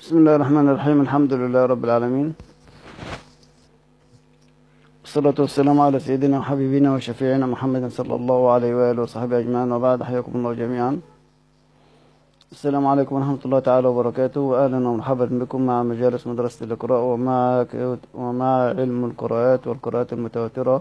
بسم الله الرحمن الرحيم. الحمد لله رب العالمين، والصلاة والسلام على سيدنا وحبيبنا وشفيعنا محمد صلى الله عليه وآله وصحبه أجمعين، وبعد. حياكم الله جميعا. السلام عليكم ورحمة الله تعالى وبركاته، وأهلا ومرحبا بكم مع مجالس مدرسة القراءة ومع علم القراءات والقراءات المتواترة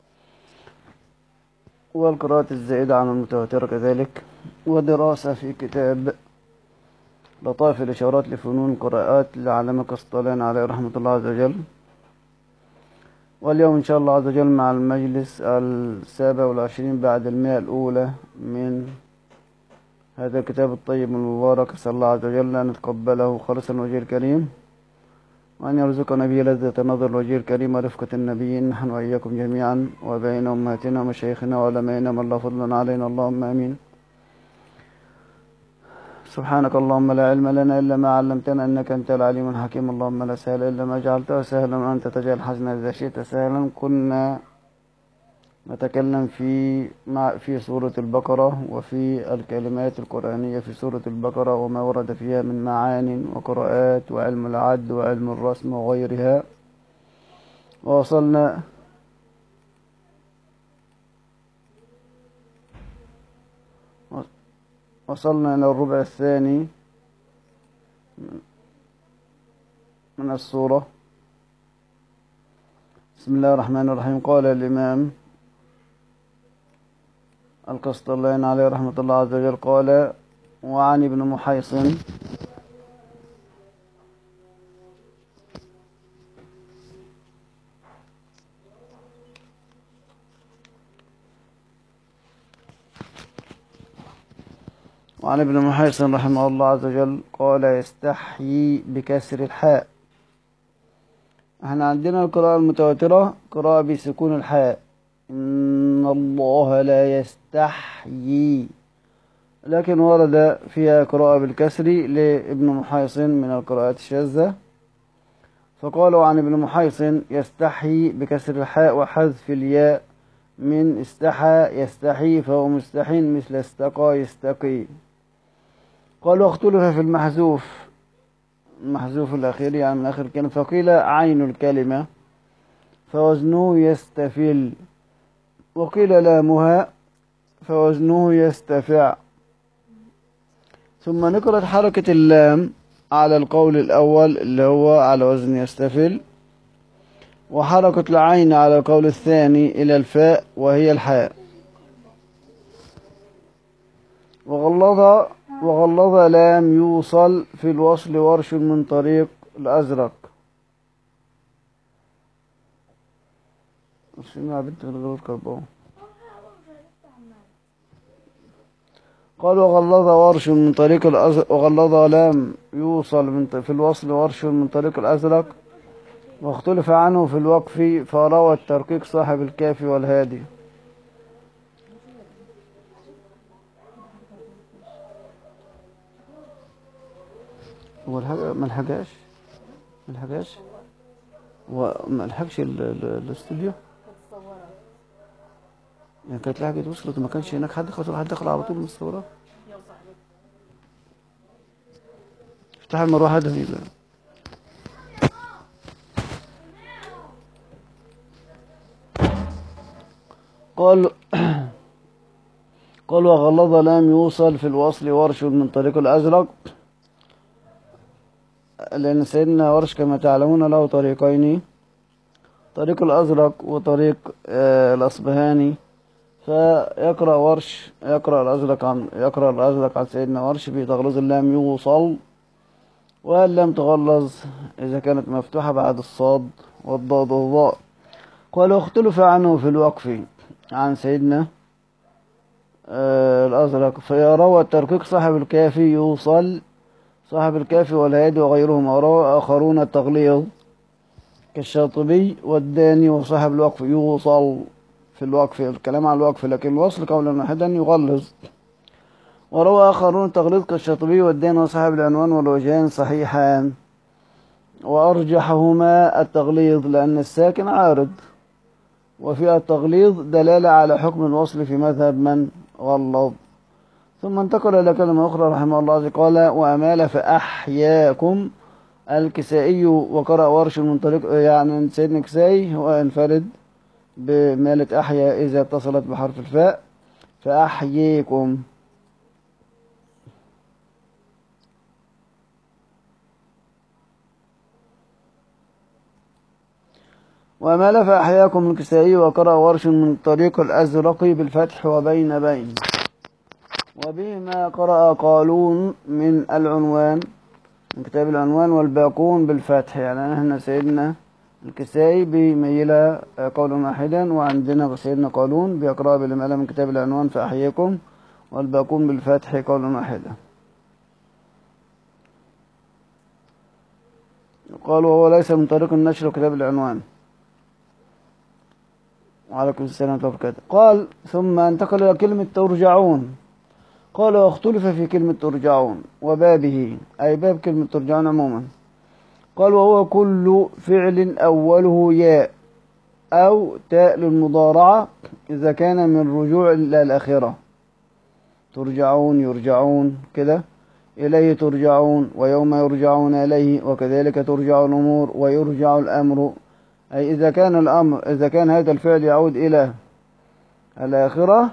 والقراءات الزائدة عن المتواترة كذلك، ودراسة في كتاب لطائف الإشارات لفنون القراءات للعلامة قسطلاني عليه رحمة الله عز وجل. واليوم إن شاء الله عز وجل مع المجلس 27 بعد 100 الأولى من هذا الكتاب الطيب المبارك. أسأل الله عز وجل أن يتقبله خالصا وجه الكريم، وأن يرزقنا به لذة نظر الوجه الكريم ورفقة النبيين، نحن وإياكم جميعا، وبين أمهاتنا ومشايخنا وعلمائنا من لا فضل علينا، اللهم آمين. سبحانك اللهم لا علم لنا إلا ما علمتنا إنك أنت العليم الحكيم. اللهم لا سهل إلا ما جعلته سهلا، وأنت تجعل الحزن إذا شئت سهلا. كنا نتكلم في سورة البقرة وفي الكلمات القرآنية في سورة البقرة وما ورد فيها من معان وقراءات وعلم العد وعلم الرسم وغيرها، وصلنا إلى الربع الثاني من السورة. بسم الله الرحمن الرحيم. قال الإمام القسطلاني عليه رحمة الله عز وجل، قال: وعن ابن محيصن رحمه الله عز وجل قال: يستحيي بكسر الحاء. احنا عندنا القراءة المتواترة قراءة بسكون الحاء، إن الله لا يستحيي، لكن ورد فيها قراءة بالكسر لابن محيصن من القراءات الشاذة، فقالوا عن ابن محيصن: يستحيي بكسر الحاء وحذف الياء من استحى يستحي، فهو مستحين مثل استقى يستقي. قالوا: اختلف في المحذوف الأخير، يعني من آخر الكلمة، فقيل عين الكلمة فوزنه يستفل، وقيل لامها فوزنه يستفع. ثم نقرأت حركة اللام على القول الأول اللي هو على وزن يستفل، وحركة العين على القول الثاني إلى الفاء وهي الحاء. وغلظ لام يوصل في الوصل ورش من طريق الأزرق. قال: وغلظ ورش من طريق الأزرق، وغلظ لام يوصل في الوصل ورش من طريق الأزرق، واختلف عنه في الوقف، فروى الترقيق صاحب الكافي والهادي. هو ملحقاش وملحقش الاستوديو، يعني كانت لحقت وصلت وما كانش هناك حد دخل على طول من الصورة. افتح المروحة ده يبقى. قال: وغلظ لام يوصل في الوصل ورش من طريق الأزرق، لأن سيدنا ورش كما تعلمون له طريقين، طريق الأزرق وطريق الأصبهاني، فيقرأ ورش يقرأ الأزرق عن سيدنا ورش بتغلظ اللام يوصل، واللام تغلظ إذا كانت مفتوحة بعد الصاد والضاد والضاء. قال: واختلف عنه في الوقف عن سيدنا الأزرق، فيروى الترقيق صاحب الكافي يوصل، صاحب الكافي والهادي وغيرهم، وروى آخرون التغليظ كالشاطبي والداني، وصاحب الوقف يوصل في الوقف، الكلام عن الوقف، لكن الوصل قولا واحدا يغلظ. وروى آخرون التغليظ كالشاطبي والداني، وصاحب العنوان والوجهان صحيحان، وأرجحهما التغليظ لأن الساكن عارض، وفي التغليظ دلالة على حكم الوصل في مذهب من غلظ. ثم انتقل إلى كلمة أخرى رحمه الله عز وجل، قال: وأمال فأحياكم الكسائي وقرأ ورش من طريق، يعني سيدنا الكسائي هو انفرد بمالة أحيا إذا اتصلت بحرف الفاء، فأحييكم. ومال فأحياكم الكسائي وقرأ ورش من طريق الأزرقي بالفتح وبين بين. وبهما قرأ قالون من العنوان، من كتاب العنوان، والباقون بالفتح. يعني احنا سيدنا الكسائي بيميلها قولا واحدا، وعندنا سيدنا قالون بيقرأ بالإمالة من كتاب العنوان فأحييكم، والباقون بالفتح قولا واحدا. قال وهو ليس من طريق النشر وكتاب العنوان. وعليكم السلام ورحمة الله وبركاته. قال ثم انتقل إلى كلمة ترجعون. قال واختلف في كلمة ترجعون وبابه، أي باب كلمة ترجعون عموما. قال وهو كل فعل أوله ياء أو تاء للمضارعة إذا كان من رجوع إلى الآخرة. ترجعون، يرجعون كده، إليه ترجعون، ويوم يرجعون إليه، وكذلك ترجع الأمور ويرجع الأمر. أي إذا كان الأمر، إذا كان هذا الفعل يعود إلى الآخرة،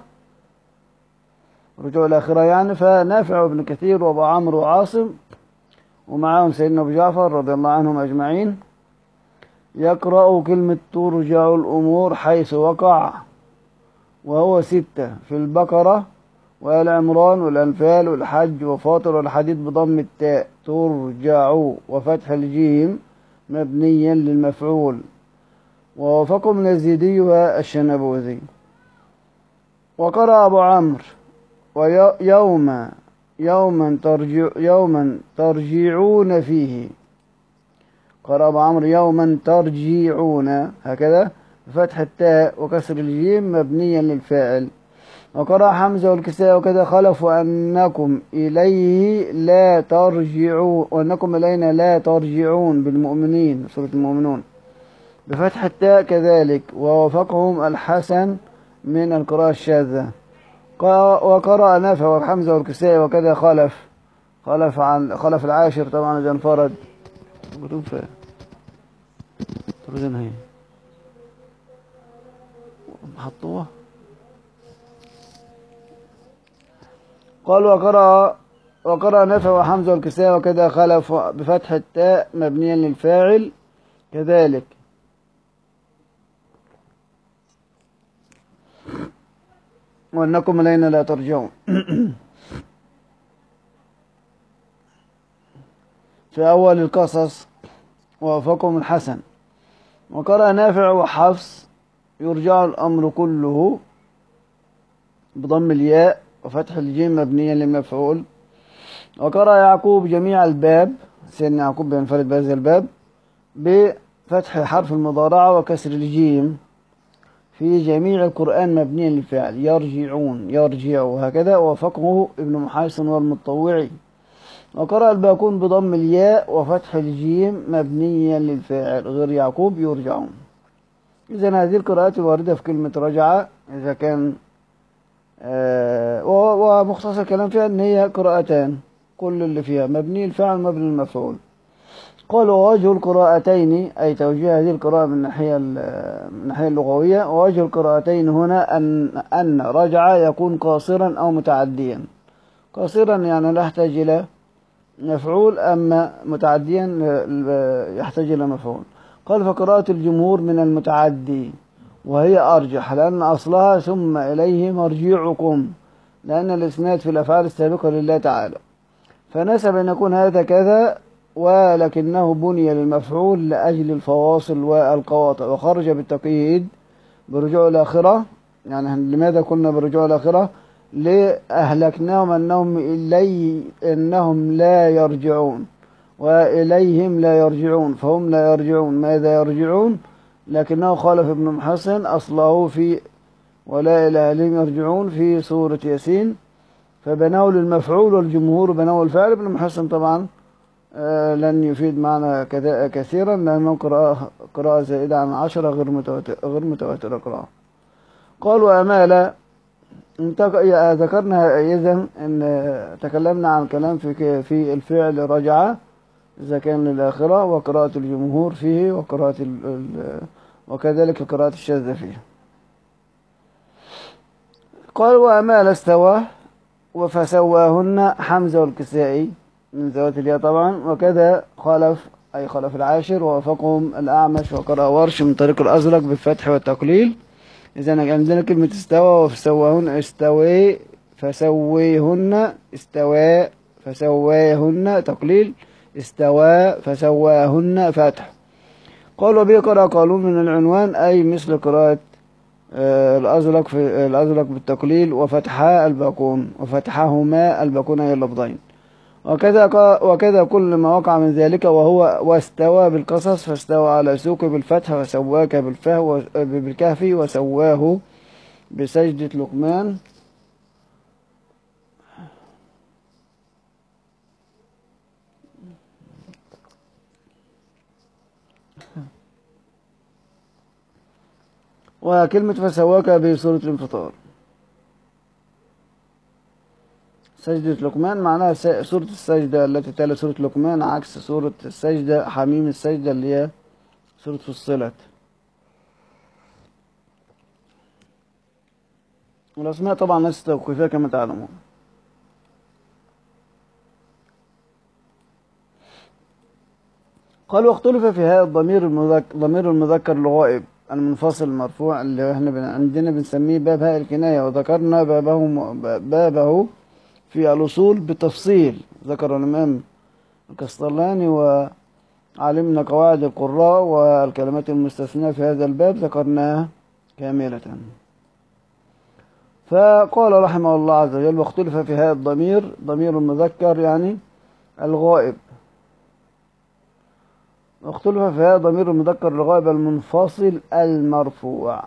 رجوع الآخرة يعني، فنافع وابن كثير وأبو عمرو وعاصم ومعاهم سيدنا أبو جعفر رضي الله عنهم أجمعين يقرأ كلمة ترجع الأمور حيث وقع، وهو 6 في البقرة وآل عمران والأنفال والحج وفاطر والحديد بضم التاء ترجع وفتح الجيم مبنيا للمفعول، ووافقه من الزيدي والشنبوذي. وقرأ أبو عمرو يوما ترجعون فيه. قرأ أبو عمرو يوما ترجعون هكذا بفتح التاء وكسر الجيم مبنيا للفاعل. وقرأ حمزة والكسائي وكذا خلف وأنكم إليه لا ترجعون، وأنكم إلينا لا ترجعون بالمؤمنين سورة المؤمنون بفتح التاء كذلك، ووافقهم الحسن من القراءة الشاذة. وقرأ نافع وحمزة والكسائي وكذا خلف العاشر طبعا إذا انفرد. ترجن هي محطوة. قال وقرأ نافع وحمزة والكسائي وكذا خلف بفتح التاء مبنيا للفاعل كذلك. وأنكم إلينا لا ترجعون في أول القصص، ووافقهم الحسن. وقرأ نافع وحفص يرجع الأمر كله بضم الياء وفتح الجيم مبنيا للمفعول. وقرأ يعقوب جميع الباب، سيدنا يعقوب بينفرد بهذا الباب بفتح حرف المضارعة وكسر الجيم في جميع القرآن مبنيا للفعل يرجعون يرجعوا هكذا، ووافقه ابن محيصن والمطوعي. وقرأ الباقون بضم الياء وفتح الجيم مبنيا للفاعل غير يعقوب يرجعون. إذن هذه القراءات الواردة في كلمة رجع إذا كان ومختصر الكلام فيها أن هي قراءتان كل اللي فيها مبني الفعل مبني المفعول. قال ووجه القراءتين أي توجيه هذه القراءة من الناحية اللغوية، ووجه القراءتين هنا أن رجع يكون قاصرا أو متعديا. قاصرا يعني لا يحتاج إلى مفعول، أما متعديا يحتاج إلى مفعول. قال فقراءة الجمهور من المتعدي، وهي أرجح لأن أصلها ثم إليه مرجعكم، لأن الإسناد في الأفعال السابقة لله تعالى، فنسب أن يكون هذا كذا، ولكنه بني للمفعول لأجل الفواصل والقواطع. وخرج بالتقييد برجوع الآخرة. يعني لماذا قلنا برجوع الآخرة؟ لأهلكناهم إنهم لا يرجعون، وإليهم لا يرجعون، فهم لا يرجعون. ماذا يرجعون؟ لكنه خالف ابن محسن أصله في ولا إلى إليهم يرجعون في سورة ياسين، فبنوا للمفعول والجمهور بنوا الفعل. ابن محسن طبعا لن يفيد معنا كثيرا لأنه قراءة زائدة عن 10 غير متواترة قراءة. قال وأمال ذكرنا إذن أن تكلمنا عن كلام في الفعل رجع، إذا كان للآخرة، وقراءة الجمهور فيه، وقراءة وكذلك قراءة الشاذة فيه. قال وأمال استوى فسواهن حمزة والكسائي من ذوات الياء طبعا، وكذا خلف أي خلف العاشر، ووافقهم الأعمش وقرأ ورش من طريق الأزرق بالفتح والتقليل. إذا عندنا كلمة استوى وفسواهن استوي فسويهن استوى فسواهن تقليل، استوى فسواهن فتح. قال وبه قرأ قالون من العنوان أي مثل قراءة الأزرق في الأزرق بالتقليل، وفتحا الباقون وفتحهما الباقون أي اللفظين. وكذا كل ما وقع من ذلك وهو واستوى بالقصص، فاستوى على سوق بالفتح، وسواك بالكهف، وسواه بسجدة لقمان. وكلمة فسواك بسورة الانفطار. سجدة لقمان معناها سورة السجدة التي تلي سورة لقمان، عكس سورة السجدة حميم السجدة اللي هي سورة فصلت. والأسماء طبعا ليست توقيفية كما تعلمون. قال واختلف في هذا ضمير المذكر الغائب المنفصل المرفوع اللي احنا عندنا بنسميه باب هاء الكناية، وذكرنا بابه في الأصول بتفصيل، ذكر الإمام الكسطلاني، وعلمنا قواعد القراء والكلمات المستثناة في هذا الباب ذكرناها كاملة. فقال رحمه الله عز وجل واختلف في هذا ضمير المذكر يعني الغائب، واختلف في هذا ضمير المذكر الغائب المنفصل المرفوع.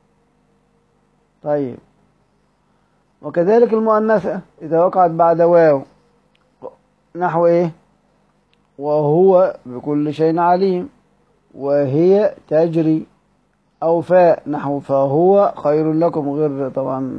طيب، وكذلك المؤنثة إذا وقعت بعد واو نحو إيه؟ وهو بكل شيء عليم، وهي تجري، أو فاء نحو فهو خير لكم، غير طبعا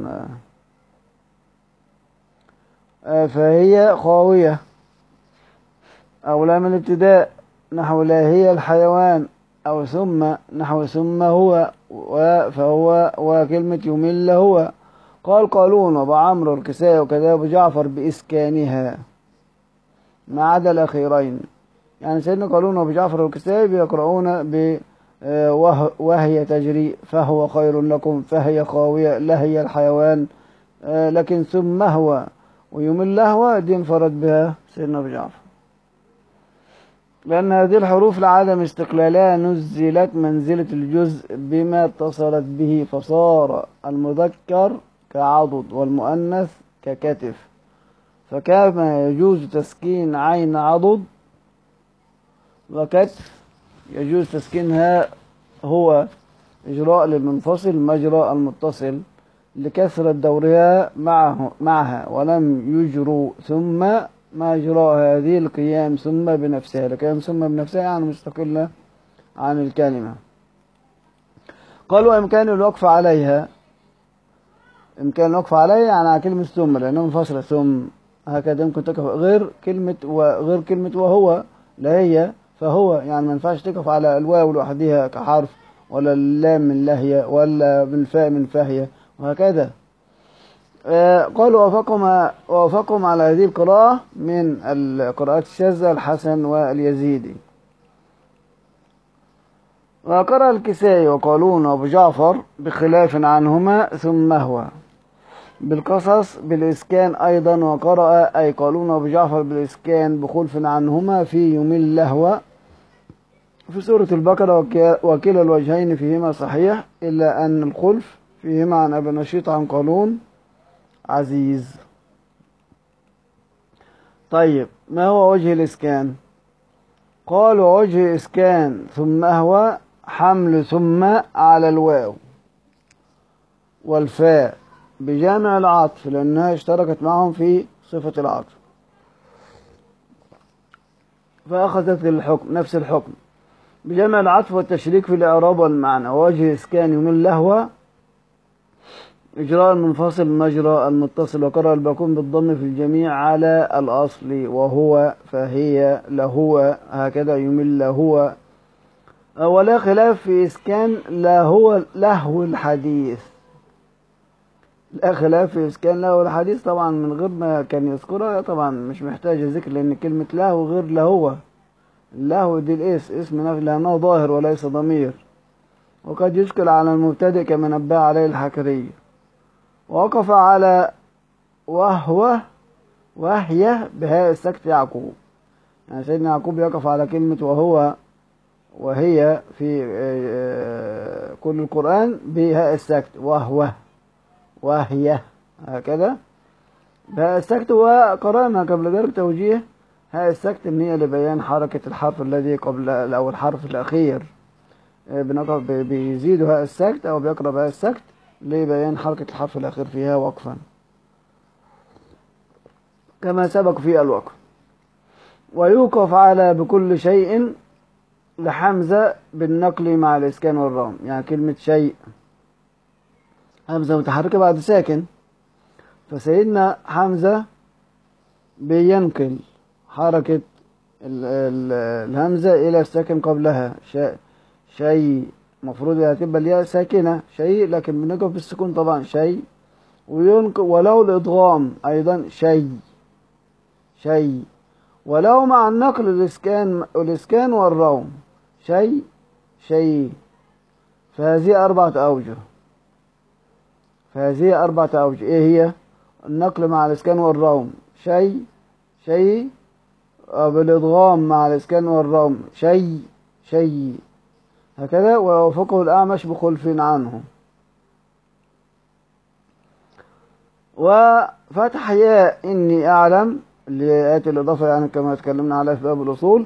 فهي خاوية، أو لام الابتداء نحو لا هي الحيوان، أو ثم نحو ثم هو فهو، وكلمة يمل هو. قال قالون وابو عمرو والكسائي وكذا ابو جعفر بإسكانها ما عدا الأخيرين. يعني سيدنا قالون وابو جعفر والكسائي بيقرؤون ب وهي تجري، فهو خير لكم، فهي خاوية، لا هي الحيوان. لكن ثم هو ويمل هو دي انفرد بها سيدنا ابو جعفر، لأن هذه الحروف لعدم استقلالها نزلت منزلة الجزء بما اتصلت به، فصار المذكر كعضد والمؤنث ككتف. فكما يجوز تسكين عين عضد وكتف يجوز تسكينها هو إجراء للمنفصل مجرى المتصل لكثرة دورها معها، ولم يجروا ثم ما إجراء هذه القيام ثم بنفسها، القيام ثم بنفسها يعني مستقلة عن الكلمة. قالوا إمكان الوقف عليها، إمكان الوقف عليها يعني على كلمة ثم، لأنه منفصلة ثم هكذا يمكن تقف غير كلمة وهو لا هي فهو، يعني ما ينفعش تقف على الواو لوحدها كحرف، ولا اللام من لهية، ولا بالفاء من فهية، وهكذا. قالوا وافقهم على هذه القراءة من القراءات الشاذة الحسن واليزيدي. وقرأ الكسائي وقالون وابو جعفر بخلاف عنهما ثم هو بالقصص بالإسكان أيضا، وقرأ أي قالون وابو جعفر بالإسكان بخلف عنهما في يمل لهو في سورة البقرة، وكلا الوجهين فيهما صحيح، إلا أن الخلف فيهما عن أبي نشيط عن قالون عزيز. طيب، ما هو وجه الإسكان؟ قال وجه إسكان ثم هو حمل ثم على الواو والفاء بجامع العطف، لأنها اشتركت معهم في صفة العطف فأخذت الحكم نفس الحكم بجامع العطف والتشريك في الإعراب والمعنى. ووجه إسكان يمل لهو إجراء المنفصل مجرى المتصل، وقرأ الباقون بالضم في الجميع على الأصل، وهو فهي لهو هكذا يمل هو. ولا خلاف في إسكان لهو الحديث، لا خلاف في إسكان لهو الحديث طبعا من غير ما كان يذكرها، طبعا مش محتاجة ذكر لأن كلمة لهو غير لهو. اللهو دي اسم نفي لأنه ظاهر وليس ضمير، وقد يشكل على المبتدئ كما نبه عليه الحكري. ووقف على وهي بهاء السكت يعقوب، يعني سيدنا يعقوب يقف على كلمة وهو وهي في كل القرآن بهاء السكت، وهي هكذا بهاء السكت. وقرأنا قبل ذلك توجيه هاء السكت إن هي لبيان حركة الحرف الذي قبل أو الحرف الأخير، بيزيد هاء السكت أو بيقرب هاء السكت لبيان حركة الحرف الأخير فيها وقفا كما سبق في الوقف. ويوقف على بكل شيء لحمزة بالنقل مع الإسكان والرام، يعني كلمة شيء همزة متحركة بعد ساكن، فسيدنا حمزة بينقل حركة الهمزة إلى الساكن قبلها. شيء مفروض هتبقى الياء ساكنة شيء، لكن بنقف بالسكون طبعا شيء. وينقل وله الإدغام أيضا شيء، ولو مع النقل الإسكان والروم شيء. فهذه أربعة أوجه. إيه هي؟ النقل مع الإسكان والروم شيء، بالإدغام مع الإسكان والروم شيء هكذا. ووافقه الأعمش بخلف عنه. وفتح ياء إني أعلم لآيات الإضافة، يعني كما تكلمنا عليها في باب الأصول،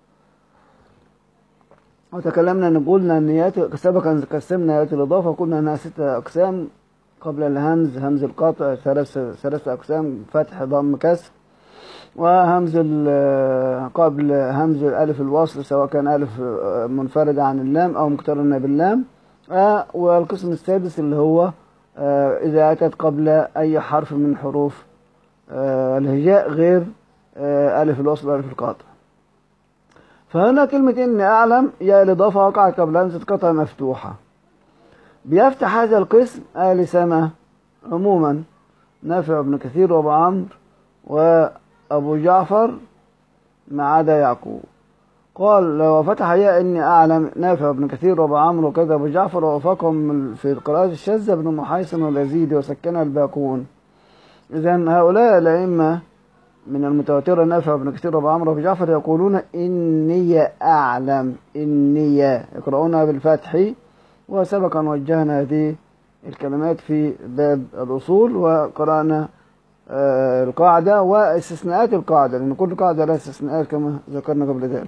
وتكلمنا قلنا أن سبقا قسمنا آيات الإضافة، قلنا أنها 6 أقسام. قبل الهمز همز القطع 3 أقسام: فتح ضم كسر. وهمز قبل همز ألف الوصل سواء كان ألف منفردة عن اللام أو مقترنة باللام. والقسم السادس اللي هو إذا أتت قبل أي حرف من حروف الهجاء غير ألف الوصل وألف القطع. فهنا كلمة إني أعلم يا الإضافة وقعت قبل همزة قطع مفتوحة. بيفتح هذا القسم آل سما عموما، نافع بن كثير وأبو عمرو وأبو جعفر ما عدا يعقوب. قال لو فتح يا إني أعلم نافع بن كثير وأبو عمرو وكذا أبو جعفر، ووافقهم في القراءات الشاذة بن محيصن واليزيدي وسكنها الباقون. إذن هؤلاء الأئمة من المتواترة نافع بن كثير وأبو عمرو وأبو جعفر يقولون إني أعلم، إني يقرؤونها بالفتح. وسبق أن وجهنا هذه الكلمات في باب الأصول، وقرأنا القاعدة واستثناءات القاعدة، لأن كل قاعدة لها استثناءات كما ذكرنا قبل ذلك.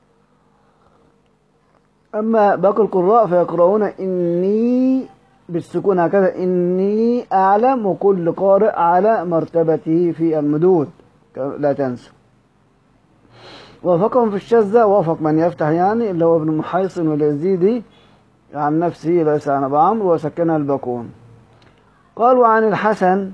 أما باقي القراء فيقرؤون إني بالسكون هكذا، إني أعلم، وكل قارئ على مرتبته في المدود لا تنسوا. وافقهم في الشاذة وافق من يفتح يعني اللي هو ابن محيصن واليزيدي عن نفسه ليس عن أبو عمرو، وسكنها الباقون. قالوا عن الحسن،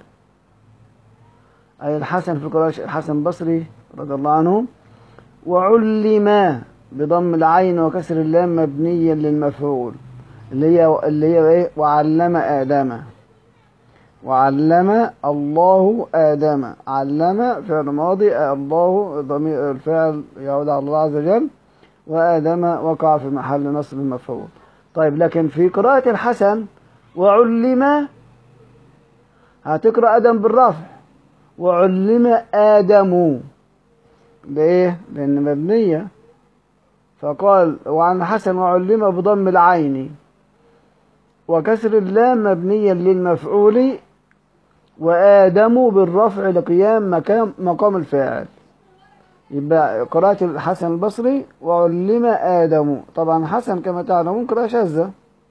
أي الحسن في القراءة الحسن البصري رضي الله عنه: وعلم بضم العين وكسر اللام مبنيا للمفعول، اللي هي ايه؟ وعلم الله آدم. علم فعل ماضي، الله ضمير الفعل يعود على الله عز وجل، وآدم وقع في محل نصب المفعول. طيب لكن في قراءة الحسن وعلم هتقرأ آدم بالرفع، وعلم آدم ليه؟ لأن مبنية. فقال وعن الحسن وعلم بضم العين وكسر اللام مبنيا للمفعول، وآدم بالرفع لقيام مقام الفاعل. يبقى قراءة الحسن البصري وعلم آدم. طبعا حسن كما تعلمون قراءة شاذة.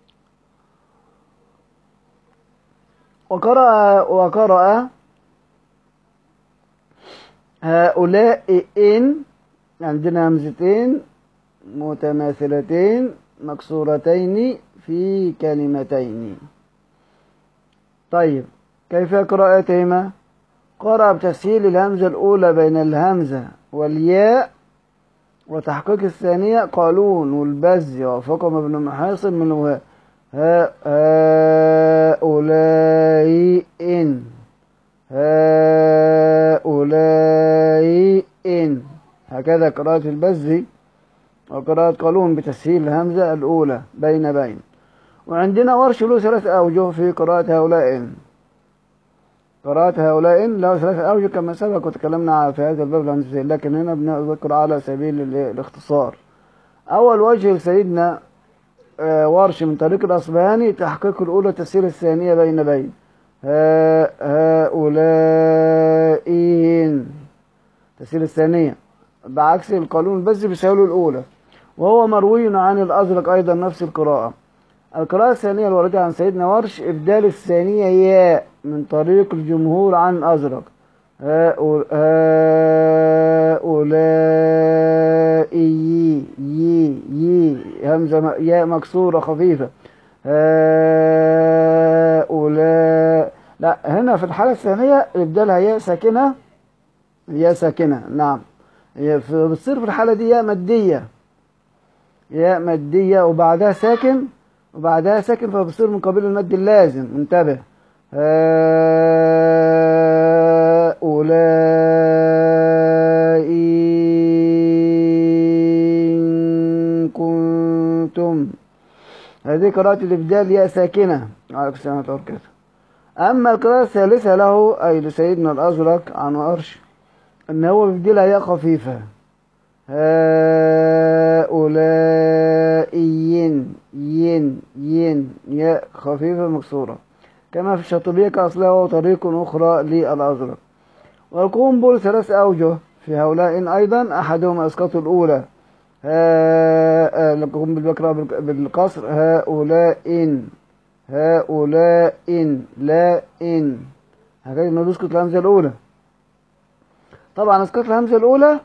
وقرأ هؤلاء إن، عندنا همزتين متماثلتين مكسورتين في كلمتين. طيب كيف قراءتهما؟ قرأ بتسهيل الهمزة الأولى بين الهمزة والياء وتحقيق الثانية قالون والبزي وفقم ابن محاصن من هؤلاء إن هؤلاء إن. هكذا قراءة البزي وقراءة قالون بتسهيل الهمزة الأولى بين. وعندنا ورش له 3 أوجه في قراءة هؤلاء إن. قراءة هؤلاء له 3 أوجه كما سبق وتكلمنا في هذا الباب الهندسي، لكن هنا بنذكر على سبيل الاختصار. أول وجه لسيدنا ورش من طريق الأصبهاني تحقيق الأولى تسهيل الثانية بين هؤلاء تسهيل الثانية، بعكس القانون بس بيسهلوا الأولى. وهو مروي عن الأزرق أيضا نفس القراءة. القراءة الثانية الواردة عن سيدنا ورش إبدال الثانية ياء من طريق الجمهور عن الأزرق. هؤلاء يي همزة ياء مكسورة خفيفة. هؤلاء لا، هنا في الحالة الثانية إبدالها ياء ساكنة. ياء ساكنة نعم، بتصير في الحالة دي ياء مادية. ياء مادية وبعدها ساكن فبصير من قبيل المد اللازم. انتبه. هؤلاء إن كنتم. هذه قراءة الإبدال ياء ساكنة. عليكم السلام ورحمة الله وبركاته. أما القراءة الثالثة له أي لسيدنا الأزرق عن ورش إن هو بيبدلها ياء خفيفة. هؤلاء ين ياء خفيفة مكسورة كما في الشاطبية كأصلها وطريق أخرى للأزرق. والقنبل 3 أوجه في هؤلاء أيضا، أحدهم إسقاط الأولى. القنبل بقرأ بالقصر هؤلاء لا إن. هكذا نسقط الهمزة الأولى. طبعا إسقاط الهمزة الأولى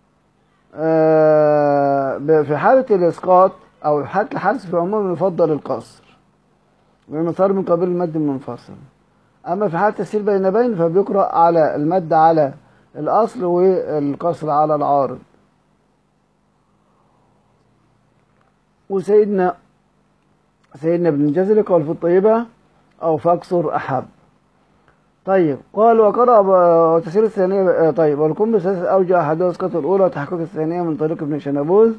في حالة الإسقاط أو حالة الحذف في العموم يفضل القصر لأنه صار من قبيل المد المنفصل. أما في حالة تسهيل بين فبيقرأ على المد على الأصل والقصر على العارض. وسيدنا ابن الجزري قال في الطيبة أو فاقصر أحب. طيب قال وقرأ تسهيل الثانية. طيب والكم بثلاثة أوجه، أحدها إسقاط الأولى وتحقيق الثانية من طريق ابن شنبوذ.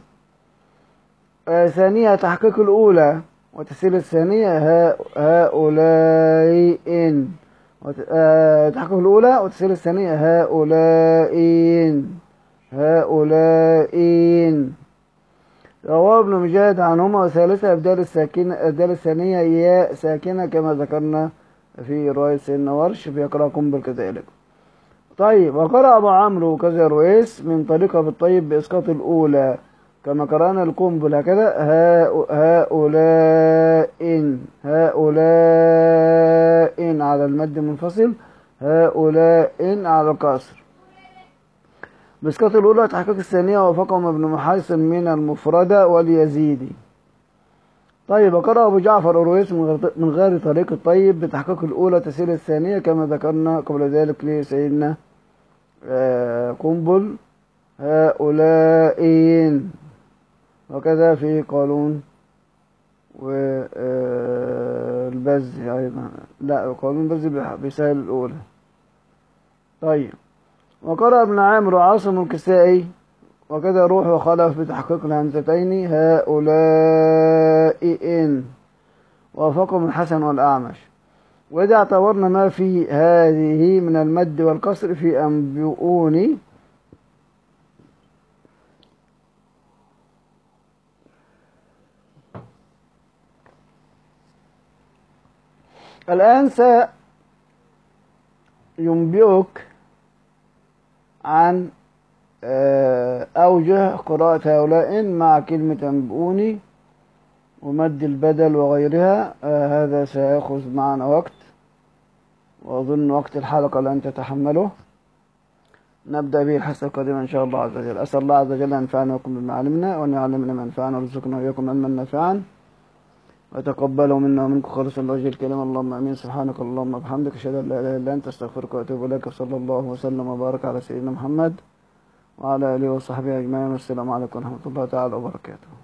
ثانية تحقيق الأولى وتسهيل الثانية هؤلاء إن. تحقيق الأولى وتسهيل الثانية هؤلاء إن. رواه ابن مجاهد عنهما. وثالثة إبدال الثانية ياء ساكنة كما ذكرنا في رواية سيدنا ورش بيقرأ قنبل كذلك. طيب وقرأ أبو عمرو وكذا رويس من طريقة بالطيب بإسقاط الأولى كما قرأنا القنبل هكذا هؤلاء على المد منفصل، هؤلاء على الكسر. بإسقاط الأولى تحقيق الثانية وفقهم ابن محاصن من المفردة واليزيدي. طيب وقرأ أبو جعفر الرويس من غير طريق الطيب بتحقيق الأولى تسهيل الثانية كما ذكرنا قبل ذلك لسيدنا قنبل هؤلاء. وكذا في قالون والبزي أيضا. لا، قالون البزي بيسهل الأولى. طيب وقرأ ابن عامر وعاصم الكسائي وكذا روح وخلف بتحقيق الهمزتين هؤلاء إن ووافقهم الحسن والأعمش. وإذا اعتبرنا ما في هذه من المد والكسر في أنبئوني الآن سينبئك عن أوجه قراءة هؤلاء مع كلمة أنبئوني ومد البدل وغيرها. هذا سيأخذ معنا وقت، وأظن وقت الحلقة لن تتحمله. نبدأ به الحصة القادمة إن شاء الله عز وجل. أسأل الله عز وجل أن ينفعنا وكم بما علمنا وأن يعلمنا ما ينفعنا ويرزقنا وإياكم علما نافعا. وتقبله منا ومنكم خالصا لوجه الكريم. اللهم امين. سبحانك اللهم وبحمدك، اشهد ان لا اله الا انت، استغفرك واتوب اليك. صلى الله وسلم وبارك على سيدنا محمد وعلى اله وصحبه اجمعين. والسلام عليكم ورحمه الله تعالى وبركاته.